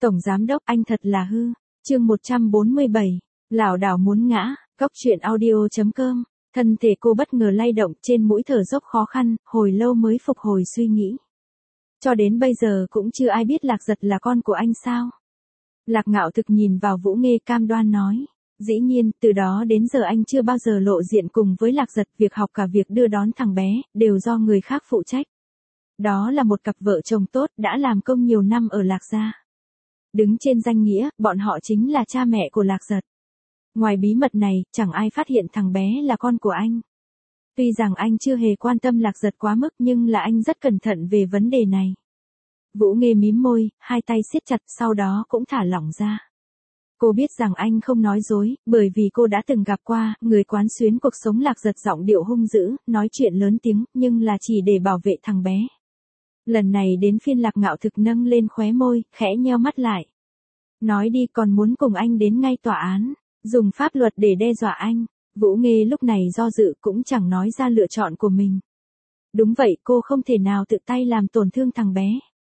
Tổng giám đốc anh thật là hư. Chương 147. Lảo đảo muốn ngã. Cóc truyện audio.com. Thân thể cô bất ngờ lay động, trên mũi thở dốc khó khăn, hồi lâu mới phục hồi suy nghĩ. Cho đến bây giờ cũng chưa ai biết Lạc Giật là con của anh sao? Lạc Ngạo Thực nhìn vào Vũ Nghê cam đoan nói. Dĩ nhiên, từ đó đến giờ anh chưa bao giờ lộ diện cùng với Lạc Giật, việc học cả việc đưa đón thằng bé, đều do người khác phụ trách. Đó là một cặp vợ chồng tốt đã làm công nhiều năm ở Lạc gia. Đứng trên danh nghĩa, bọn họ chính là cha mẹ của Lạc Giật. Ngoài bí mật này, chẳng ai phát hiện thằng bé là con của anh. Tuy rằng anh chưa hề quan tâm Lạc Giật quá mức nhưng là anh rất cẩn thận về vấn đề này. Vũ Nghê mím môi, hai tay siết chặt, sau đó cũng thả lỏng ra. Cô biết rằng anh không nói dối, bởi vì cô đã từng gặp qua, người quán xuyến cuộc sống Lạc Giật giọng điệu hung dữ, nói chuyện lớn tiếng, nhưng là chỉ để bảo vệ thằng bé. Lần này đến phiên Lạc Ngạo Thực nâng lên khóe môi, khẽ nheo mắt lại. Nói đi, còn muốn cùng anh đến ngay tòa án, dùng pháp luật để đe dọa anh. Vũ Nghê lúc này do dự cũng chẳng nói ra lựa chọn của mình. Đúng vậy, cô không thể nào tự tay làm tổn thương thằng bé.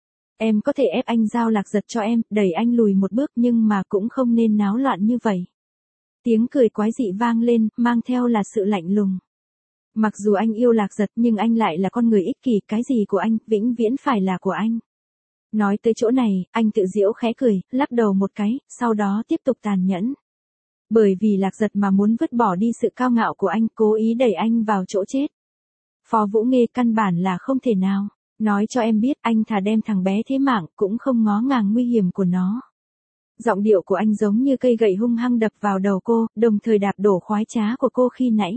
Em có thể ép anh giao Lạc Giật cho em, đẩy anh lùi một bước, nhưng mà cũng không nên náo loạn như vậy. Tiếng cười quái dị vang lên, mang theo là sự lạnh lùng. Mặc dù anh yêu Lạc Giật nhưng anh lại là con người ích kỷ, cái gì của anh, vĩnh viễn phải là của anh. Nói tới chỗ này, anh tự giễu khẽ cười, lắc đầu một cái, sau đó tiếp tục tàn nhẫn. Bởi vì Lạc Giật mà muốn vứt bỏ đi sự cao ngạo của anh, cố ý đẩy anh vào chỗ chết. Phó Vũ Nghê căn bản là không thể nào. Nói cho em biết, anh thà đem thằng bé thế mạng, cũng không ngó ngàng nguy hiểm của nó. Giọng điệu của anh giống như cây gậy hung hăng đập vào đầu cô, đồng thời đạp đổ khoái trá của cô khi nãy.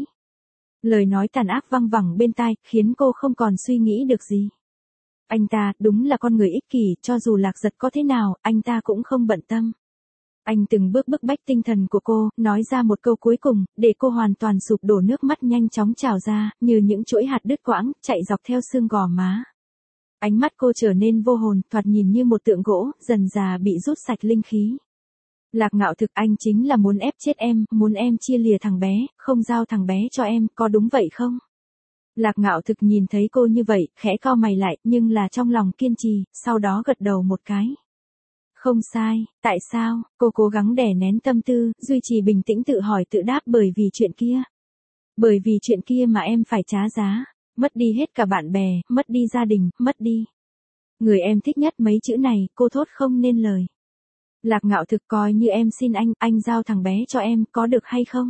Lời nói tàn ác văng vẳng bên tai, khiến cô không còn suy nghĩ được gì. Anh ta, đúng là con người ích kỷ, cho dù Lạc Giật có thế nào, anh ta cũng không bận tâm. Anh từng bước bức bách tinh thần của cô, nói ra một câu cuối cùng, để cô hoàn toàn sụp đổ, nước mắt nhanh chóng trào ra, như những chuỗi hạt đứt quãng, chạy dọc theo xương gò má. Ánh mắt cô trở nên vô hồn, thoạt nhìn như một tượng gỗ, dần dà bị rút sạch linh khí. Lạc Ngạo Thực, anh chính là muốn ép chết em, muốn em chia lìa thằng bé, không giao thằng bé cho em, có đúng vậy không? Lạc Ngạo Thực nhìn thấy cô như vậy, khẽ cau mày lại, nhưng là trong lòng kiên trì, sau đó gật đầu một cái. Không sai, tại sao? Cô cố gắng đè nén tâm tư, duy trì bình tĩnh tự hỏi tự đáp, bởi vì chuyện kia. Bởi vì chuyện kia mà em phải trả giá. Mất đi hết cả bạn bè, mất đi gia đình, mất đi người em thích nhất, mấy chữ này, cô thốt không nên lời. Lạc Ngạo Thực, coi như em xin anh giao thằng bé cho em, có được hay không?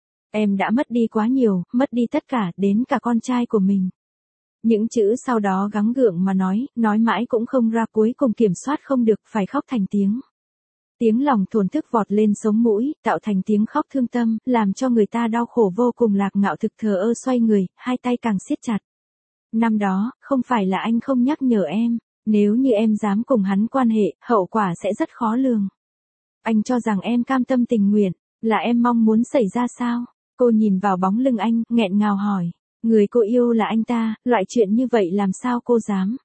Em đã mất đi quá nhiều, mất đi tất cả, đến cả con trai của mình. Những chữ sau đó gắng gượng mà nói mãi cũng không ra, cuối cùng kiểm soát không được, phải khóc thành tiếng. Tiếng lòng thổn thức vọt lên sống mũi, tạo thành tiếng khóc thương tâm, làm cho người ta đau khổ vô cùng. Lạc Ngạo Thực thờ ơ xoay người, hai tay càng siết chặt. Năm đó, không phải là anh không nhắc nhở em, nếu như em dám cùng hắn quan hệ, hậu quả sẽ rất khó lường. Anh cho rằng em cam tâm tình nguyện, là em mong muốn xảy ra sao? Cô nhìn vào bóng lưng anh, nghẹn ngào hỏi. Người cô yêu là anh ta, loại chuyện như vậy làm sao cô dám?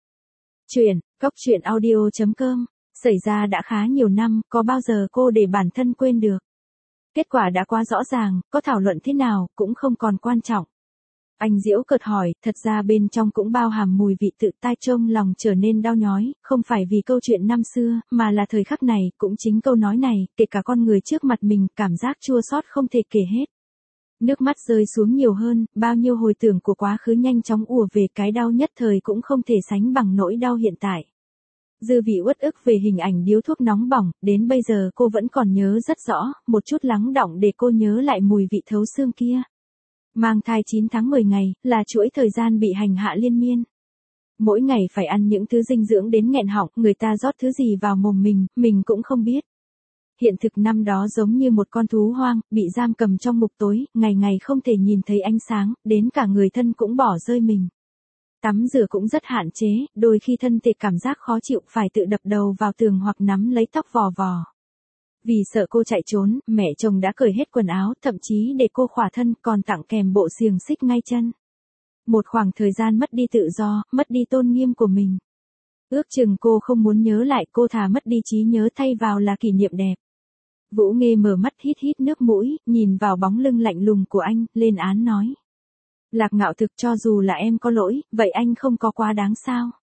Cóc truyện audio.com. Xảy ra đã khá nhiều năm, có bao giờ cô để bản thân quên được. Kết quả đã quá rõ ràng, có thảo luận thế nào, cũng không còn quan trọng. Anh giễu cợt hỏi, thật ra bên trong cũng bao hàm mùi vị tự tai, trông lòng trở nên đau nhói, không phải vì câu chuyện năm xưa, mà là thời khắc này, cũng chính câu nói này, kể cả con người trước mặt mình, cảm giác chua xót không thể kể hết. Nước mắt rơi xuống nhiều hơn, bao nhiêu hồi tưởng của quá khứ nhanh chóng ùa về, cái đau nhất thời cũng không thể sánh bằng nỗi đau hiện tại. Dư vị uất ức về hình ảnh điếu thuốc nóng bỏng, đến bây giờ cô vẫn còn nhớ rất rõ, một chút lắng đọng để cô nhớ lại mùi vị thấu xương kia. Mang thai 9 tháng 10 ngày, là chuỗi thời gian bị hành hạ liên miên. Mỗi ngày phải ăn những thứ dinh dưỡng đến nghẹn họng, người ta rót thứ gì vào mồm mình cũng không biết. Hiện thực năm đó giống như một con thú hoang, bị giam cầm trong ngục tối, ngày ngày không thể nhìn thấy ánh sáng, đến cả người thân cũng bỏ rơi mình. Tắm rửa cũng rất hạn chế, đôi khi thân thể cảm giác khó chịu, phải tự đập đầu vào tường hoặc nắm lấy tóc vò vò. Vì sợ cô chạy trốn, mẹ chồng đã cởi hết quần áo, thậm chí để cô khỏa thân, còn tặng kèm bộ xiềng xích ngay chân. Một khoảng thời gian mất đi tự do, mất đi tôn nghiêm của mình. Ước chừng cô không muốn nhớ lại, cô thà mất đi trí nhớ thay vào là kỷ niệm đẹp. Vũ Nghê mở mắt hít hít nước mũi, nhìn vào bóng lưng lạnh lùng của anh, lên án nói. Lạc Ngạo Thực, cho dù là em có lỗi, vậy anh không có quá đáng sao?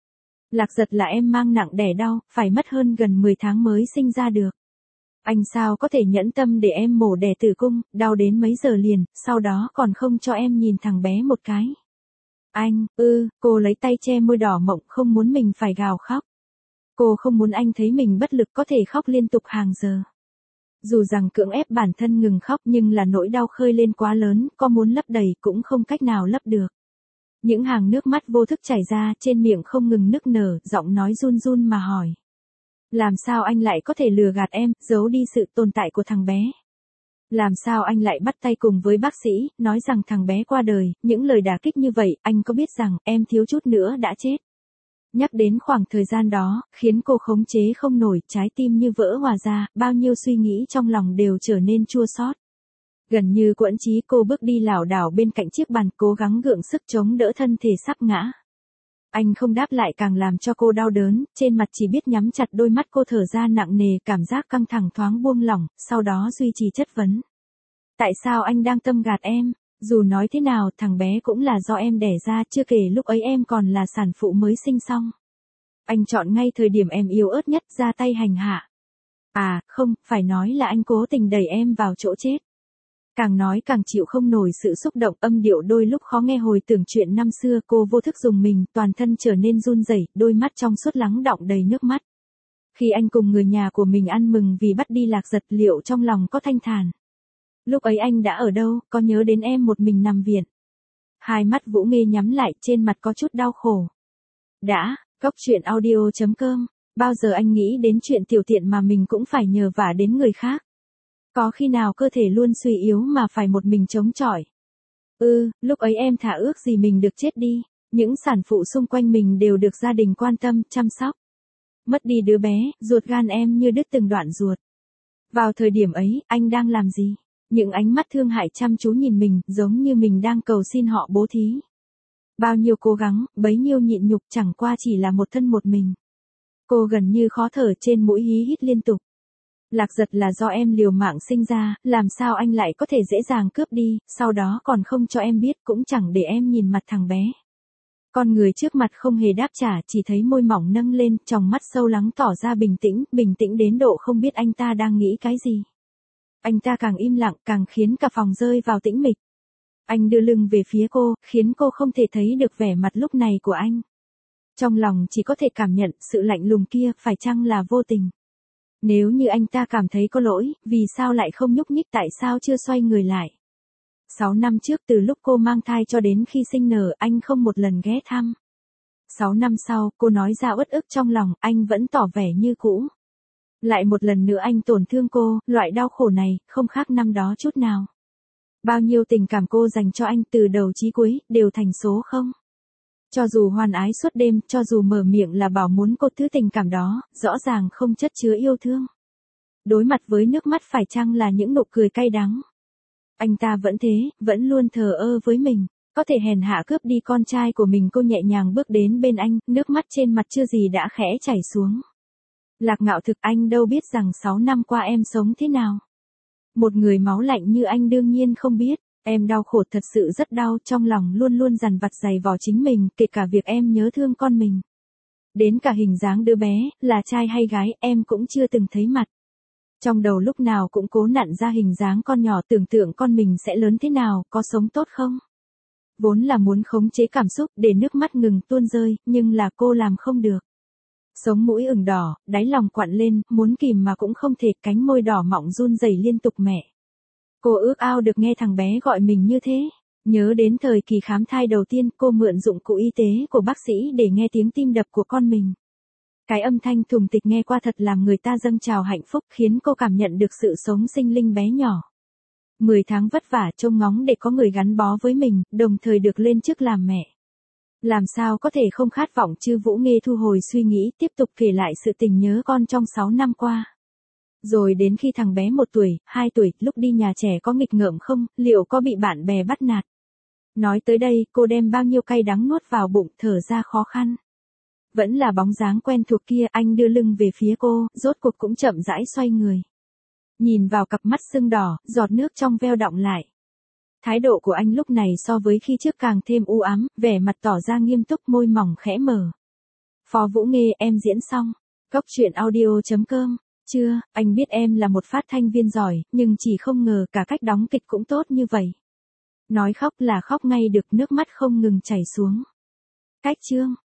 Lạc Giật là em mang nặng đẻ đau, phải mất hơn gần 10 tháng mới sinh ra được. Anh sao có thể nhẫn tâm để em mổ đẻ tử cung, đau đến mấy giờ liền, sau đó còn không cho em nhìn thằng bé một cái. Anh, cô lấy tay che môi đỏ mọng không muốn mình phải gào khóc. Cô không muốn anh thấy mình bất lực có thể khóc liên tục hàng giờ. Dù rằng cưỡng ép bản thân ngừng khóc nhưng là nỗi đau khơi lên quá lớn, có muốn lấp đầy cũng không cách nào lấp được. Những hàng nước mắt vô thức chảy ra, trên miệng không ngừng nức nở, giọng nói run run mà hỏi. Làm sao anh lại có thể lừa gạt em, giấu đi sự tồn tại của thằng bé? Làm sao anh lại bắt tay cùng với bác sĩ, nói rằng thằng bé qua đời, những lời đả kích như vậy, anh có biết rằng em thiếu chút nữa đã chết? Nhắc đến khoảng thời gian đó, khiến cô khống chế không nổi, trái tim như vỡ hòa ra, bao nhiêu suy nghĩ trong lòng đều trở nên chua xót. Gần như quẫn trí cô bước đi lảo đảo bên cạnh chiếc bàn cố gắng gượng sức chống đỡ thân thể sắp ngã. Anh không đáp lại càng làm cho cô đau đớn, trên mặt chỉ biết nhắm chặt đôi mắt cô thở ra nặng nề cảm giác căng thẳng thoáng buông lỏng, sau đó duy trì chất vấn. Tại sao anh đang tâm gạt em? Dù nói thế nào thằng bé cũng là do em đẻ ra, chưa kể lúc ấy em còn là sản phụ mới sinh xong. Anh chọn ngay thời điểm em yếu ớt nhất ra tay hành hạ. À, không, phải nói là anh cố tình đẩy em vào chỗ chết. Càng nói càng chịu không nổi sự xúc động, âm điệu đôi lúc khó nghe hồi tưởng chuyện năm xưa, cô vô thức dùng mình, toàn thân trở nên run rẩy, đôi mắt trong suốt lắng đọng đầy nước mắt. Khi anh cùng người nhà của mình ăn mừng vì bắt đi Lạc Giật, liệu trong lòng có thanh thản? Lúc ấy anh đã ở đâu, có nhớ đến em một mình nằm viện? Hai mắt Vũ Nghê nhắm lại, trên mặt có chút đau khổ. Đã, coctruyện.audio.com, bao giờ anh nghĩ đến chuyện tiểu tiện mà mình cũng phải nhờ vả đến người khác? Có khi nào cơ thể luôn suy yếu mà phải một mình chống chọi? Lúc ấy em thà ước gì mình được chết đi, những sản phụ xung quanh mình đều được gia đình quan tâm, chăm sóc. Mất đi đứa bé, ruột gan em như đứt từng đoạn ruột. Vào thời điểm ấy, anh đang làm gì? Những ánh mắt thương hại chăm chú nhìn mình, giống như mình đang cầu xin họ bố thí. Bao nhiêu cố gắng, bấy nhiêu nhịn nhục chẳng qua chỉ là một thân một mình. Cô gần như khó thở, trên mũi hí hít liên tục. Lạc Giật là do em liều mạng sinh ra, làm sao anh lại có thể dễ dàng cướp đi, sau đó còn không cho em biết, cũng chẳng để em nhìn mặt thằng bé. Con người trước mặt không hề đáp trả, chỉ thấy môi mỏng nâng lên, tròng mắt sâu lắng tỏ ra bình tĩnh đến độ không biết anh ta đang nghĩ cái gì. Anh ta càng im lặng càng khiến cả phòng rơi vào tĩnh mịch. Anh đưa lưng về phía cô, khiến cô không thể thấy được vẻ mặt lúc này của anh. Trong lòng chỉ có thể cảm nhận sự lạnh lùng kia, phải chăng là vô tình? Nếu như anh ta cảm thấy có lỗi, vì sao lại không nhúc nhích, tại sao chưa xoay người lại? 6 năm trước từ lúc cô mang thai cho đến khi sinh nở, anh không một lần ghé thăm. 6 năm sau, cô nói ra uất ức trong lòng, anh vẫn tỏ vẻ như cũ. Lại một lần nữa anh tổn thương cô, loại đau khổ này, không khác năm đó chút nào. Bao nhiêu tình cảm cô dành cho anh từ đầu chí cuối, đều thành số không. Cho dù hoan ái suốt đêm, cho dù mở miệng là bảo muốn cô, thứ tình cảm đó, rõ ràng không chất chứa yêu thương. Đối mặt với nước mắt phải chăng là những nụ cười cay đắng. Anh ta vẫn thế, vẫn luôn thờ ơ với mình. Có thể hèn hạ cướp đi con trai của mình, cô nhẹ nhàng bước đến bên anh, nước mắt trên mặt chưa gì đã khẽ chảy xuống. Lạc Ngạo Thực, anh đâu biết rằng 6 năm qua em sống thế nào. Một người máu lạnh như anh đương nhiên không biết. Em đau khổ, thật sự rất đau, trong lòng luôn luôn dằn vặt giày vò chính mình, kể cả việc em nhớ thương con mình. Đến cả hình dáng đứa bé, là trai hay gái, em cũng chưa từng thấy mặt. Trong đầu lúc nào cũng cố nặn ra hình dáng con nhỏ, tưởng tượng con mình sẽ lớn thế nào, có sống tốt không. Vốn là muốn khống chế cảm xúc để nước mắt ngừng tuôn rơi, nhưng là cô làm không được. Sống mũi ửng đỏ, đáy lòng quặn lên, muốn kìm mà cũng không thể, cánh môi đỏ mọng run rẩy liên tục. Mẹ. Cô ước ao được nghe thằng bé gọi mình như thế. Nhớ đến thời kỳ khám thai đầu tiên, cô mượn dụng cụ y tế của bác sĩ để nghe tiếng tim đập của con mình. Cái âm thanh thùng tịch nghe qua thật làm người ta dâng trào hạnh phúc, khiến cô cảm nhận được sự sống sinh linh bé nhỏ. 10 tháng vất vả trông ngóng để có người gắn bó với mình, đồng thời được lên chức làm mẹ. Làm sao có thể không khát vọng chứ? Vũ Nghê thu hồi suy nghĩ, tiếp tục kể lại sự tình nhớ con trong 6 năm qua. Rồi đến khi thằng bé 1 tuổi, 2 tuổi, lúc đi nhà trẻ có nghịch ngợm không, liệu có bị bạn bè bắt nạt? Nói tới đây, cô đem bao nhiêu cay đắng nuốt vào bụng, thở ra khó khăn. Vẫn là bóng dáng quen thuộc kia, anh đưa lưng về phía cô, rốt cuộc cũng chậm rãi xoay người. Nhìn vào cặp mắt sưng đỏ, giọt nước trong veo đọng lại. Thái độ của anh lúc này so với khi trước càng thêm u ám, vẻ mặt tỏ ra nghiêm túc, môi mỏng khẽ mở. Phó Vũ Nghê em diễn xong. Cốc truyện audio.com. Chưa, anh biết em là một phát thanh viên giỏi, nhưng chỉ không ngờ cả cách đóng kịch cũng tốt như vậy. Nói khóc là khóc ngay được, nước mắt không ngừng chảy xuống. Cách chương.